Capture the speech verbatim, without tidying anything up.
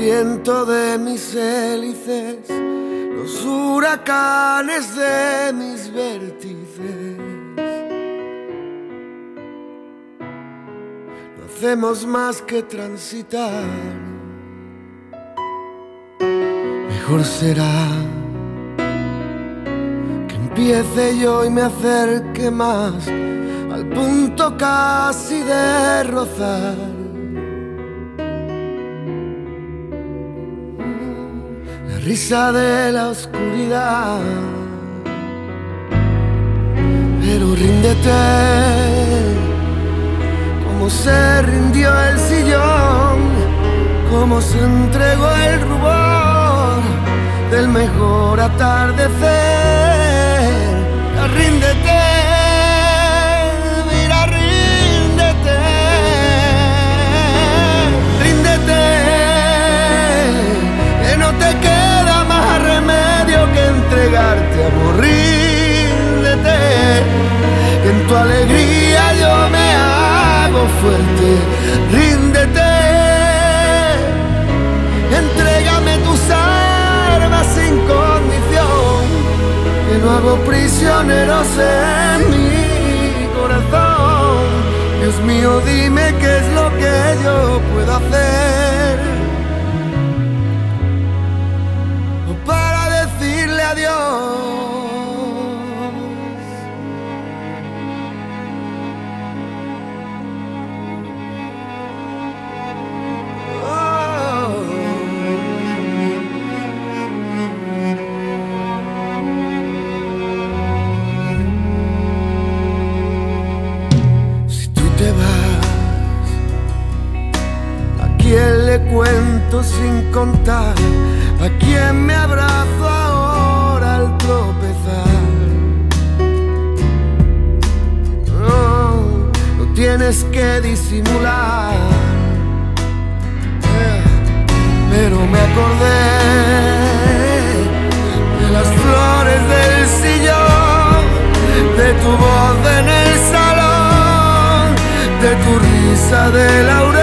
viento de mis hélices, los huracanes de mis vértices. No hacemos más que transitar. Mejor será que empiece yo y me acerque más al punto casi de rozar. La risa de la oscuridad. Pero ríndete como se rindió el sillón, como se entregó el rubor del mejor atardecer. Ya ríndete, mira, ríndete, ríndete, que no te queda más remedio que entregarte, amor. Ríndete, que en tu alegría yo me hago fuerte. Ríndete, entrégame tus armas sin condición, que no hago prisioneros en mi corazón. Dios mío, dime qué es lo que yo puedo hacer para decirle adiós. ¿A quién le cuento sin contar? ¿A quién me abrazo ahora al tropezar? No, no tienes que disimular. Pero me acordé de las flores del sillón, de tu voz en el salón, de tu risa de laurel,